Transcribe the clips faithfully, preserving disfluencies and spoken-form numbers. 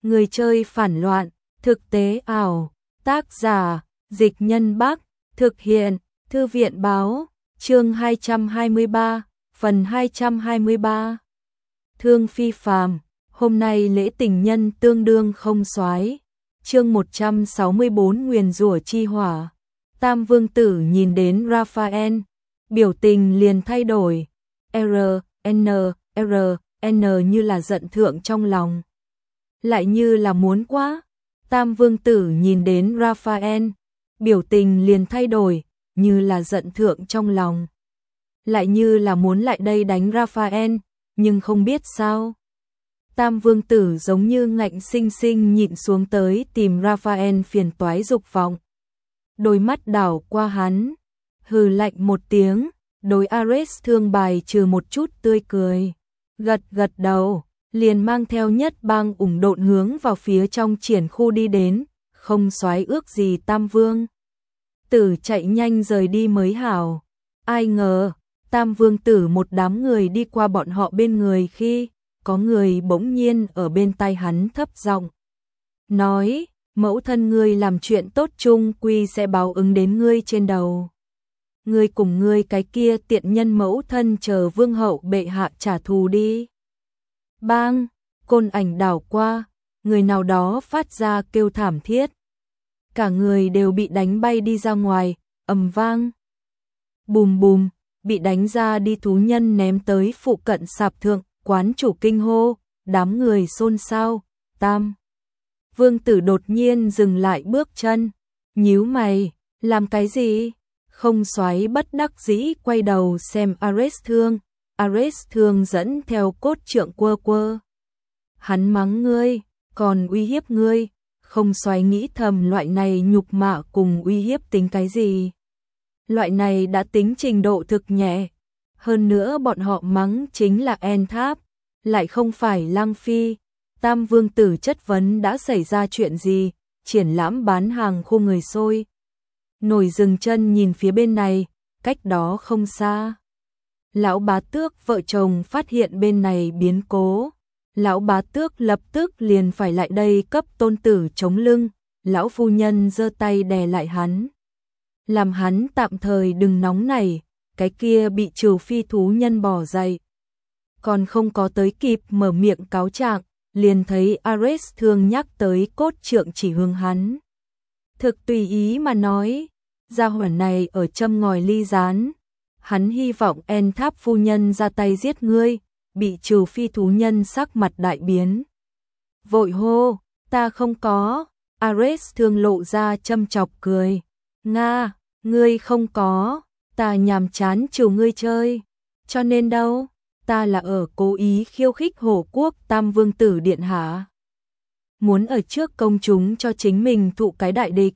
Người chơi phản loạn, thực tế ảo, tác giả, Dịch Nhân Bắc, thực hiện, Thư viện Báo, chương hai trăm hai mươi ba, phần hai trăm hai mươi ba. Thương phi phàm, hôm nay lễ tình nhân tương đương không soái. Chương một trăm sáu mươi tư nguyền rủa chi hỏa. Tam vương tử nhìn đến Raphael, biểu tình liền thay đổi, R, N, R, N như là giận thượng trong lòng, lại như là muốn quá. Tam vương tử nhìn đến Raphael, biểu tình liền thay đổi, như là giận thượng trong lòng, lại như là muốn lại đây đánh Raphael, nhưng không biết sao. Tam vương tử giống như ngạnh sinh sinh nhịn xuống tới tìm Raphael phiền toái dục vọng. Đôi mắt đảo qua hắn, hừ lạnh một tiếng, đối Ares thương bài trừ một chút tươi cười, gật gật đầu, liền mang theo nhất bang ủng độn hướng vào phía trong triển khu đi đến, không soái ước gì Tam vương tử chạy nhanh rời đi mới hảo. Ai ngờ, Tam vương tử một đám người đi qua bọn họ bên người khi có người bỗng nhiên ở bên tai hắn thấp giọng nói, mẫu thân ngươi làm chuyện tốt chung quy sẽ báo ứng đến ngươi trên đầu. Ngươi cùng ngươi cái kia tiện nhân mẫu thân chờ vương hậu bệ hạ trả thù đi. Bang, côn ảnh đảo qua, người nào đó phát ra kêu thảm thiết. Cả người đều bị đánh bay đi ra ngoài, ầm vang. Bùm bùm, bị đánh ra đi thú nhân ném tới phụ cận sạp thượng, quán chủ kinh hô, đám người xôn xao. Tam vương tử đột nhiên dừng lại bước chân, nhíu mày, làm cái gì? Không soái bất đắc dĩ quay đầu xem Ares thương, Ares thương dẫn theo cốt trượng quơ quơ. Hắn mắng ngươi, còn uy hiếp ngươi, không soái nghĩ thầm loại này nhục mạ cùng uy hiếp tính cái gì? Loại này đã tính trình độ thực nhẹ, hơn nữa bọn họ mắng chính là En Tháp, lại không phải Lang Phi. Tam vương tử chất vấn đã xảy ra chuyện gì, triển lãm bán hàng khu người sôi nổi dừng chân nhìn phía bên này, cách đó không xa. Lão bá tước vợ chồng phát hiện bên này biến cố, lão bá tước lập tức liền phải lại đây cấp tôn tử chống lưng, lão phu nhân giơ tay đè lại hắn, làm hắn tạm thời đừng nóng nảy. Cái kia bị trừ phi thú nhân bỏ dậy, còn không có tới kịp mở miệng cáo trạng, liền thấy Ares thương nhắc tới cốt trượng chỉ hướng hắn. Thực tùy ý mà nói, gia hỏa này ở châm ngòi ly gián, hắn hy vọng En Tháp phu nhân ra tay giết ngươi. Bị trừ phi thú nhân sắc mặt đại biến, vội hô, ta không có. Ares thương lộ ra châm chọc cười, Nga, ngươi không có, ta nhàm chán chiều ngươi chơi, cho nên đâu, ta là ở cố ý khiêu khích hổ quốc Tam vương tử điện hạ, muốn ở trước công chúng cho chính mình thụ cái đại địch.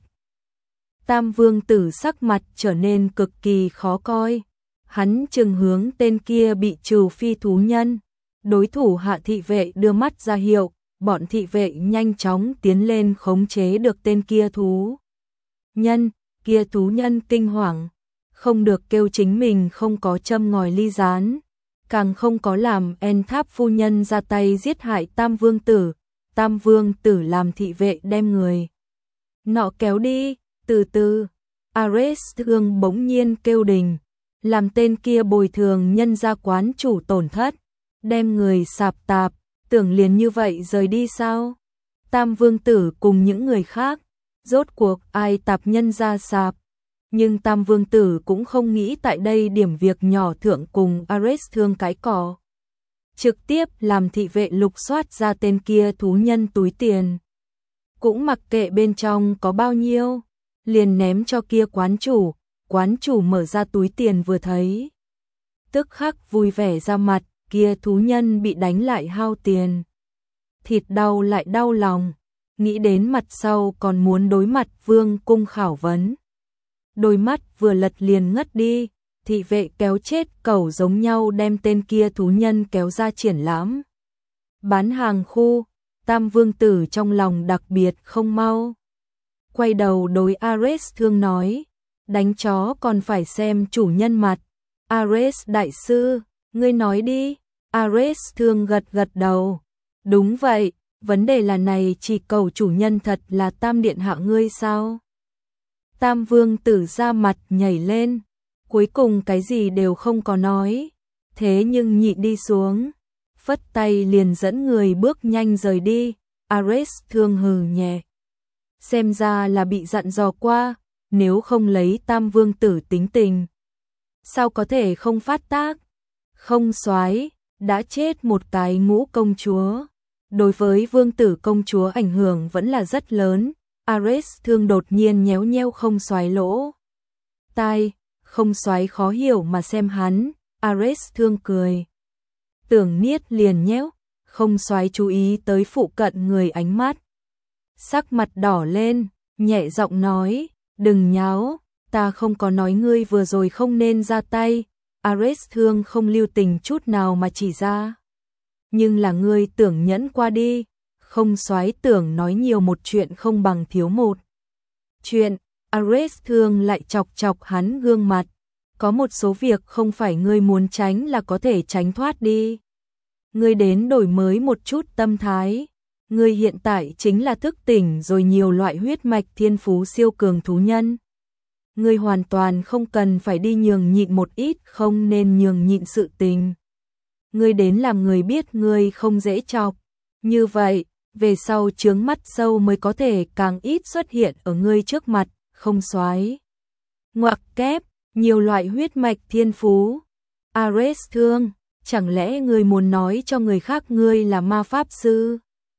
Tam vương tử sắc mặt trở nên cực kỳ khó coi, hắn chừng hướng tên kia bị trừ phi thú nhân, đối thủ hạ thị vệ đưa mắt ra hiệu, bọn thị vệ nhanh chóng tiến lên khống chế được tên kia thú nhân. Kia thú nhân kinh hoàng, không được kêu chính mình không có châm ngòi ly gián, càng không có làm En Tháp phu nhân ra tay giết hại Tam vương tử. Tam vương tử làm thị vệ đem người nọ kéo đi. Từ từ, Ares thương bỗng nhiên kêu đình, làm tên kia bồi thường nhân gia quán chủ tổn thất, đem người sạp tạp, tưởng liền như vậy rời đi sao? Tam vương tử cùng những người khác, rốt cuộc ai tạp nhân gia sạp? Nhưng Tam vương tử cũng không nghĩ tại đây điểm việc nhỏ thượng cùng Ares thương cái cỏ, trực tiếp làm thị vệ lục soát ra tên kia thú nhân túi tiền, cũng mặc kệ bên trong có bao nhiêu, liền ném cho kia quán chủ. Quán chủ mở ra túi tiền vừa thấy, tức khắc vui vẻ ra mặt. Kia thú nhân bị đánh lại hao tiền, thịt đau lại đau lòng, nghĩ đến mặt sau còn muốn đối mặt vương cung khảo vấn, đôi mắt vừa lật liền ngất đi. Thị vệ kéo chết cẩu giống nhau đem tên kia thú nhân kéo ra triển lãm bán hàng khu. Tam vương tử trong lòng đặc biệt không mau, quay đầu đối Ares thương nói, đánh chó còn phải xem chủ nhân mặt. Ares đại sư, ngươi nói đi. Ares thương gật gật đầu, đúng vậy, Vấn đề là này chỉ cầu chủ nhân thật là Tam điện hạ ngươi sao? Tam vương tử ra mặt nhảy lên, cuối cùng cái gì đều không có nói, thế nhưng nhịn đi xuống, phất tay liền dẫn người bước nhanh rời đi. Ares Thương hừ nhẹ, xem ra là bị dặn dò qua, nếu không lấy Tam vương tử tính tình, sao có thể không phát tác? Không soái, đã chết một cái ngũ công chúa, đối với vương tử công chúa ảnh hưởng vẫn là rất lớn. Ares Thương đột nhiên nhéo nhéo không soái lỗ tai, không soái khó hiểu mà xem hắn. Ares Thương cười, tưởng niết liền nhéo, không soái chú ý tới phụ cận người ánh mắt, sắc mặt đỏ lên, nhẹ giọng nói, đừng nháo, ta không có nói ngươi vừa rồi không nên ra tay. Ares Thương không lưu tình chút nào mà chỉ ra, nhưng là ngươi tưởng nhẫn qua đi, không soái tưởng nói nhiều một chuyện không bằng thiếu một chuyện. Ares Thương lại chọc chọc hắn gương mặt, có một số việc không phải ngươi muốn tránh là có thể tránh thoát đi. Ngươi đến đổi mới một chút tâm thái, ngươi hiện tại chính là thức tỉnh rồi nhiều loại huyết mạch thiên phú siêu cường thú nhân. Ngươi hoàn toàn không cần phải đi nhường nhịn một ít không nên nhường nhịn sự tình. Ngươi đến làm người biết ngươi không dễ chọc, như vậy, về sau chướng mắt sâu mới có thể càng ít xuất hiện ở ngươi trước mặt. Không soái ngoặc kép, nhiều loại huyết mạch thiên phú. Ares Thương, chẳng lẽ ngươi muốn nói cho người khác ngươi là ma pháp sư?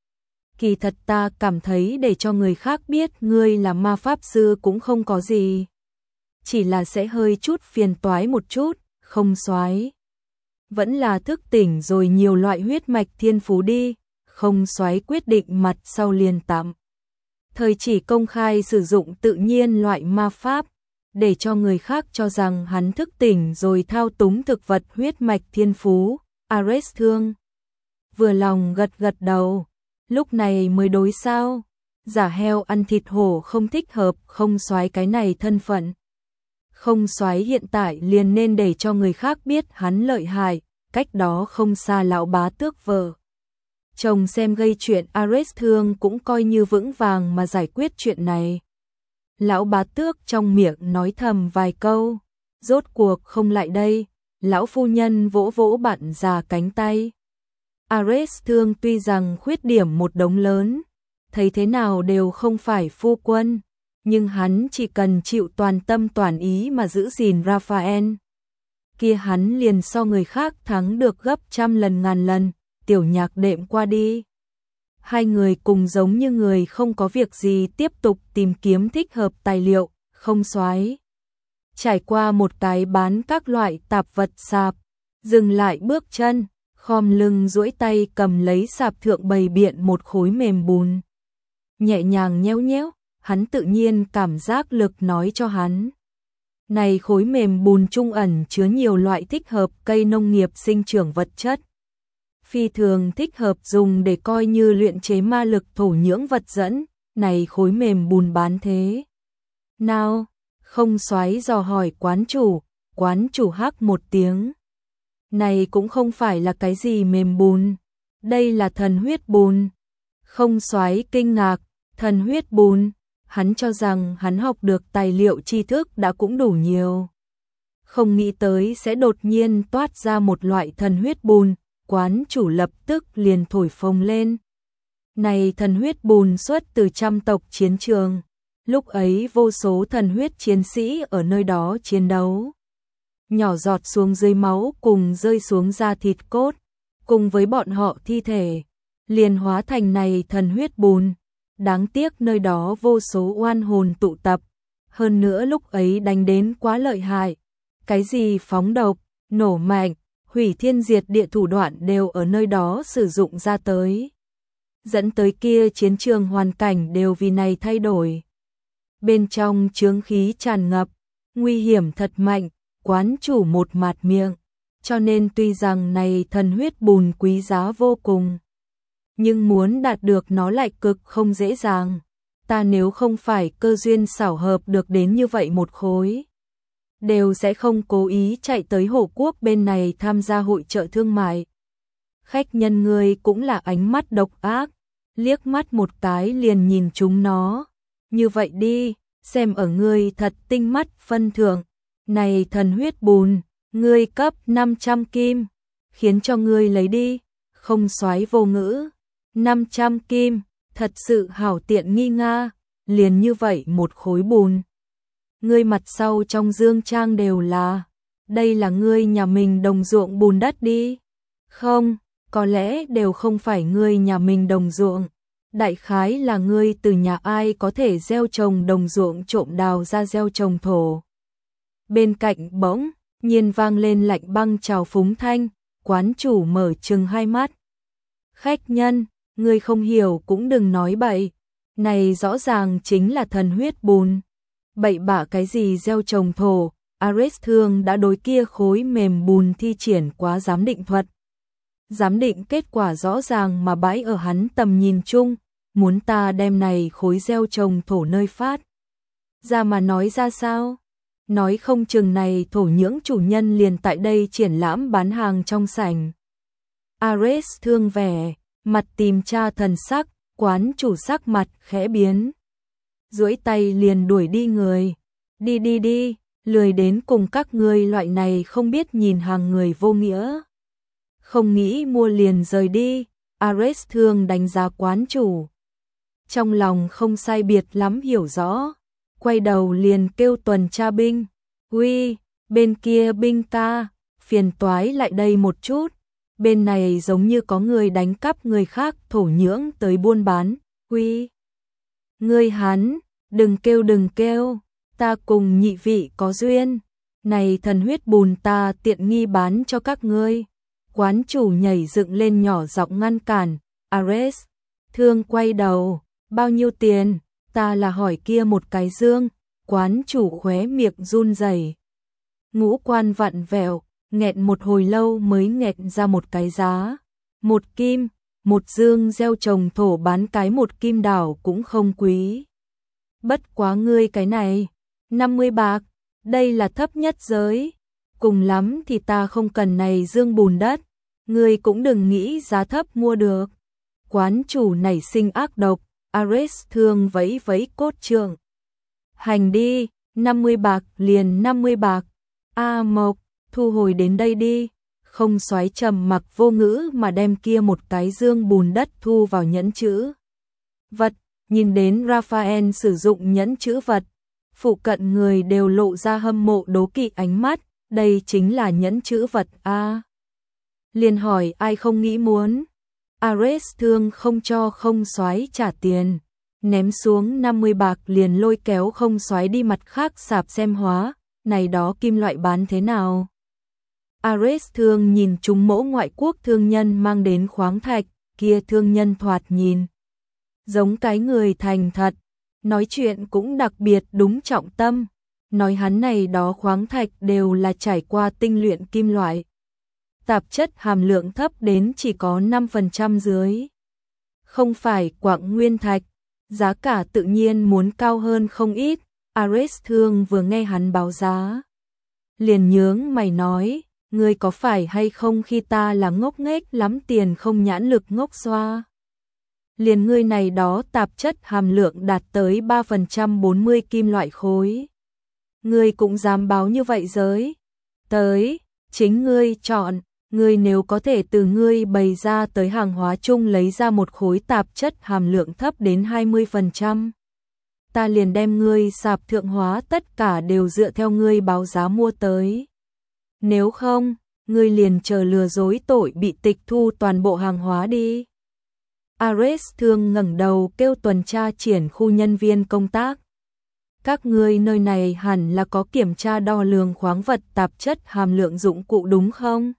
Kỳ thật ta cảm thấy để cho người khác biết ngươi là ma pháp sư cũng không có gì, chỉ là sẽ hơi chút phiền toái một chút. Không soái, vẫn là thức tỉnh rồi nhiều loại huyết mạch thiên phú đi. Không soái quyết định mặt sau liền tạm thời chỉ công khai sử dụng tự nhiên loại ma pháp, để cho người khác cho rằng hắn thức tỉnh rồi thao túng thực vật huyết mạch thiên phú. Ares Thương vừa lòng gật gật đầu, lúc này mới đối sao, giả heo ăn thịt hổ không thích hợp không soái cái này thân phận. Không soái hiện tại liền nên để cho người khác biết hắn lợi hại, cách đó không xa lão bá tước vợ chồng xem gây chuyện. Ares Thương cũng coi như vững vàng mà giải quyết chuyện này. Lão bá tước trong miệng nói thầm vài câu, rốt cuộc không lại đây. Lão phu nhân vỗ vỗ bạn già cánh tay. Ares Thương tuy rằng khuyết điểm một đống lớn, thấy thế nào đều không phải phu quân, nhưng hắn chỉ cần chịu toàn tâm toàn ý mà giữ gìn Raphael, kia hắn liền so người khác thắng được gấp trăm lần ngàn lần. Tiểu nhạc đệm qua đi, hai người cùng giống như người không có việc gì tiếp tục tìm kiếm thích hợp tài liệu. Không soái trải qua một cái bán các loại tạp vật sạp, dừng lại bước chân, khom lưng duỗi tay cầm lấy sạp thượng bày biện một khối mềm bùn, nhẹ nhàng nhéo nhéo. Hắn tự nhiên cảm giác lực nói cho hắn, này khối mềm bùn trung ẩn chứa nhiều loại thích hợp cây nông nghiệp sinh trưởng vật chất, phi thường thích hợp dùng để coi như luyện chế ma lực thổ nhưỡng vật dẫn. Này khối mềm bùn bán thế nào? Không soái dò hỏi quán chủ. Quán chủ hắc một tiếng, này cũng không phải là cái gì mềm bùn, đây là thần huyết bùn. Không soái kinh ngạc, thần huyết bùn, hắn cho rằng hắn học được tài liệu tri thức đã cũng đủ nhiều, không nghĩ tới sẽ đột nhiên toát ra một loại thần huyết bùn. Quán chủ lập tức liền thổi phồng lên. Này thần huyết bùn xuất từ trăm tộc chiến trường, lúc ấy vô số thần huyết chiến sĩ ở nơi đó chiến đấu, nhỏ giọt xuống dưới máu cùng rơi xuống da thịt cốt, cùng với bọn họ thi thể, liền hóa thành này thần huyết bùn. Đáng tiếc nơi đó vô số oan hồn tụ tập, hơn nữa lúc ấy đánh đến quá lợi hại, cái gì phóng độc, nổ mạnh, hủy thiên diệt địa thủ đoạn đều ở nơi đó sử dụng ra tới, dẫn tới kia chiến trường hoàn cảnh đều vì này thay đổi. Bên trong chướng khí tràn ngập, nguy hiểm thật mạnh. Quán chủ một mạt miệng, cho nên tuy rằng này thần huyết bùn quý giá vô cùng, nhưng muốn đạt được nó lại cực không dễ dàng. Ta nếu không phải cơ duyên xảo hợp được đến như vậy một khối, đều sẽ không cố ý chạy tới Hổ Quốc bên này tham gia hội chợ thương mại. Khách nhân ngươi cũng là ánh mắt độc ác, liếc mắt một cái liền nhìn chúng nó. Như vậy đi, xem ở ngươi thật tinh mắt phân thượng, này thần huyết bùn, ngươi cấp năm trăm kim, khiến cho ngươi lấy đi, không soái vô ngữ. năm trăm kim, thật sự hảo tiện nghi nga, liền như vậy một khối bùn. Ngươi mặt sau trong dương trang đều là, đây là ngươi nhà mình đồng ruộng bùn đất đi. Không, có lẽ đều không phải ngươi nhà mình đồng ruộng. Đại khái là ngươi từ nhà ai có thể gieo trồng đồng ruộng trộm đào ra gieo trồng thổ. Bên cạnh bỗng nhiên vang lên lạnh băng trào phúng thanh, quán chủ mở trừng hai mắt. Khách nhân, ngươi không hiểu cũng đừng nói bậy, này rõ ràng chính là thần huyết bùn. Bậy bạ cái gì gieo trồng thổ, Ares Thương đã đối kia khối mềm bùn thi triển quá giám định thuật. Giám định kết quả rõ ràng mà bãi ở hắn tầm nhìn chung, muốn ta đem này khối gieo trồng thổ nơi phát ra mà nói ra sao? Nói không chừng này thổ nhưỡng chủ nhân liền tại đây triển lãm bán hàng trong sảnh. Ares Thương vẻ, mặt tìm tra thần sắc, quán chủ sắc mặt khẽ biến. Duỗi tay liền đuổi đi người. Đi đi đi, lười đến cùng các ngươi loại này không biết nhìn hàng người vô nghĩa. Không nghĩ mua liền rời đi, Ares Thương đánh giá quán chủ. Trong lòng không sai biệt lắm hiểu rõ, quay đầu liền kêu tuần tra binh. Uy, bên kia binh ta, phiền toái lại đây một chút. Bên này giống như có người đánh cắp người khác thổ nhưỡng tới buôn bán. Uy, ngươi hắn, đừng kêu đừng kêu, ta cùng nhị vị có duyên. Này thần huyết bùn ta tiện nghi bán cho các ngươi. Quán chủ nhảy dựng lên nhỏ giọng ngăn cản. Ares Thương quay đầu, bao nhiêu tiền? Ta là hỏi kia một cái dương. Quán chủ khóe miệng run rẩy, ngũ quan vặn vẹo, nghẹn một hồi lâu mới nghẹn ra một cái giá. Một kim, một dương gieo trồng thổ bán cái một kim đảo cũng không quý. Bất quá ngươi cái này, năm mươi bạc, đây là thấp nhất giới. Cùng lắm thì ta không cần này dương bùn đất, ngươi cũng đừng nghĩ giá thấp mua được. Quán chủ nảy sinh ác độc, Ares Thương vẫy vẫy cốt trượng. Hành đi, năm mươi bạc liền năm mươi bạc. A Mộc, thu hồi đến đây đi. Không xoáy trầm mặc vô ngữ mà đem kia một cái dương bùn đất thu vào nhẫn chữ vật. Nhìn đến Raphael sử dụng nhẫn chữ vật, phụ cận người đều lộ ra hâm mộ đố kỵ ánh mắt. Đây chính là nhẫn chữ vật a. Liền hỏi ai không nghĩ muốn. Ares Thương không cho không xoáy trả tiền, ném xuống năm mươi bạc liền lôi kéo không xoáy đi mặt khác sạp xem hóa, này đó kim loại bán thế nào. Ares Thương nhìn chúng mẫu ngoại quốc thương nhân mang đến khoáng thạch, kia thương nhân thoạt nhìn giống cái người thành thật, nói chuyện cũng đặc biệt đúng trọng tâm, nói hắn này đó khoáng thạch đều là trải qua tinh luyện kim loại. Tạp chất hàm lượng thấp đến chỉ có năm phần trăm dưới. Không phải quặng nguyên thạch, giá cả tự nhiên muốn cao hơn không ít. Ares Thương vừa nghe hắn báo giá, liền nhướng mày nói, ngươi có phải hay không khi ta là ngốc nghếch lắm tiền không nhãn lực ngốc xoa. Liền ngươi này đó tạp chất hàm lượng đạt tới ba phần trăm bốn mươi kim loại khối. Ngươi cũng dám báo như vậy giới. Tới, chính ngươi chọn. Ngươi nếu có thể từ ngươi bày ra tới hàng hóa chung lấy ra một khối tạp chất hàm lượng thấp đến hai mươi phần trăm, ta liền đem ngươi sạp thượng hóa tất cả đều dựa theo ngươi báo giá mua tới. Nếu không, ngươi liền chờ lừa dối tội bị tịch thu toàn bộ hàng hóa đi. Ares Thương ngẩng đầu kêu tuần tra triển khu nhân viên công tác. Các ngươi nơi này hẳn là có kiểm tra đo lường khoáng vật tạp chất hàm lượng dụng cụ đúng không?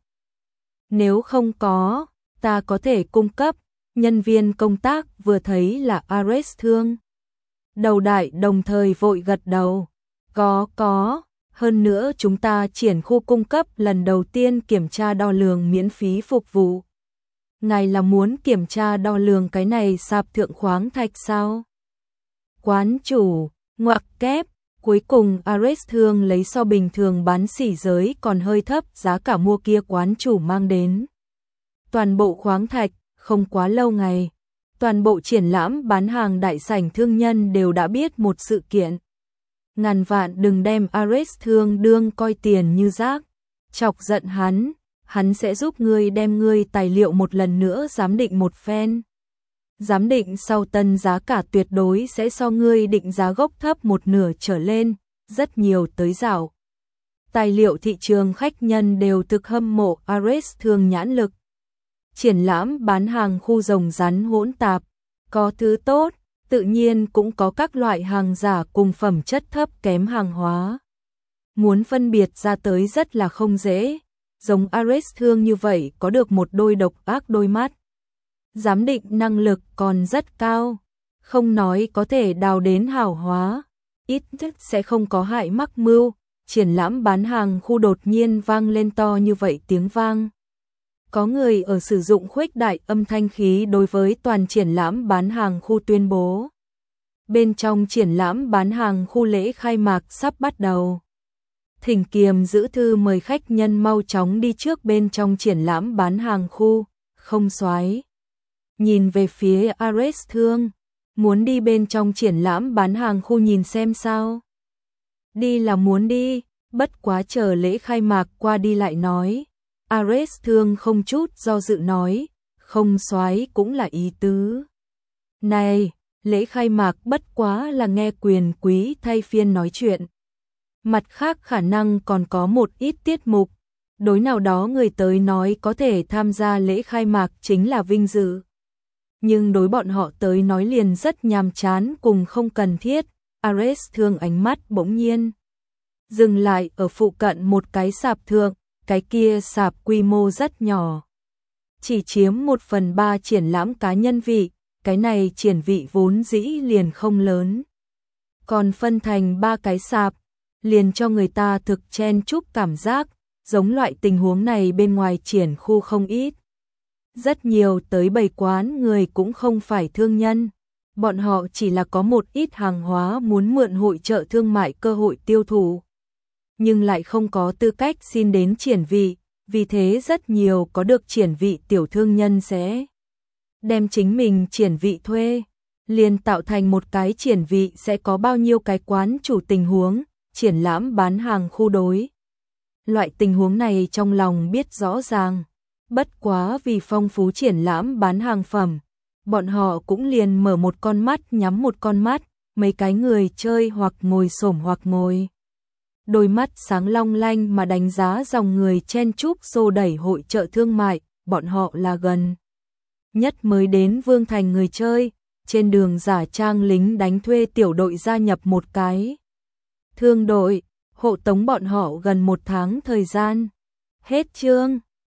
Nếu không có, ta có thể cung cấp. Nhân viên công tác vừa thấy là Ares Thương. Đầu đại đồng thời vội gật đầu. Có, có. Hơn nữa chúng ta triển khu cung cấp lần đầu tiên kiểm tra đo lường miễn phí phục vụ. Ngài là muốn kiểm tra đo lường cái này sạp thượng khoáng thạch sao? Quán chủ, ngoặc kép. Cuối cùng Ares Thương lấy so bình thường bán sỉ giới còn hơi thấp giá cả mua kia quán chủ mang đến. Toàn bộ khoáng thạch, không quá lâu ngày, Toàn bộ triển lãm bán hàng đại sảnh thương nhân đều đã biết một sự kiện. Ngàn vạn đừng đem Ares thương đương coi tiền như rác. Chọc giận hắn, hắn sẽ giúp ngươi đem ngươi tài liệu một lần nữa giám định một phen. Giám định sau tân giá cả tuyệt đối sẽ so ngươi định giá gốc thấp một nửa trở lên, rất nhiều tới rào. Tài liệu thị trường khách nhân đều thực hâm mộ Ares thương nhãn lực. Triển lãm bán hàng khu rồng rắn hỗn tạp, có thứ tốt, tự nhiên cũng có các loại hàng giả cùng phẩm chất thấp kém hàng hóa. Muốn phân biệt ra tới rất là không dễ, giống Ares thương như vậy có được một đôi độc ác đôi mắt. Giám định năng lực còn rất cao, không nói có thể đào đến hảo hóa, ít nhất sẽ không có hại mắc mưu. Triển lãm bán hàng khu đột nhiên vang lên to như vậy tiếng vang. Có người ở sử dụng khuếch đại âm thanh khí đối với toàn triển lãm bán hàng khu tuyên bố. Bên trong triển lãm bán hàng khu lễ khai mạc sắp bắt đầu. Thỉnh kiềm giữ thư mời khách nhân mau chóng đi trước bên trong triển lãm bán hàng khu, không xoái. Nhìn về phía Ares thương, muốn đi bên trong triển lãm bán hàng khu nhìn xem sao. Đi là muốn đi, bất quá chờ lễ khai mạc qua đi lại nói. Ares thương không chút do dự nói, không xoái cũng là ý tứ. Này, lễ khai mạc bất quá là nghe quyền quý thay phiên nói chuyện. Mặt khác khả năng còn có một ít tiết mục, đối nào đó người tới nói có thể tham gia lễ khai mạc chính là vinh dự. Nhưng đối bọn họ tới nói liền rất nhàm chán cùng không cần thiết. Ares thương ánh mắt bỗng nhiên dừng lại ở phụ cận một cái sạp thượng, cái kia sạp quy mô rất nhỏ. Chỉ chiếm một phần ba triển lãm cá nhân vị, cái này triển vị vốn dĩ liền không lớn. Còn phân thành ba cái sạp, liền cho người ta thực chen chúc cảm giác, giống loại tình huống này bên ngoài triển khu không ít. Rất nhiều tới bày quán người cũng không phải thương nhân, bọn họ chỉ là có một ít hàng hóa muốn mượn hội chợ thương mại cơ hội tiêu thụ, nhưng lại không có tư cách xin đến triển vị, vì thế rất nhiều có được triển vị tiểu thương nhân sẽ đem chính mình triển vị thuê, liền tạo thành một cái triển vị sẽ có bao nhiêu cái quán chủ tình huống, triển lãm bán hàng khu đối. Loại tình huống này trong lòng biết rõ ràng, bất quá vì phong phú triển lãm bán hàng phẩm, bọn họ cũng liền mở một con mắt nhắm một con mắt, mấy cái người chơi hoặc ngồi xổm hoặc ngồi. Đôi mắt sáng long lanh mà đánh giá dòng người chen chúc xô đẩy hội chợ thương mại, bọn họ là gần nhất mới đến Vương Thành người chơi, trên đường giả trang lính đánh thuê tiểu đội gia nhập một cái thương đội, hộ tống bọn họ gần một tháng thời gian. Hết chương.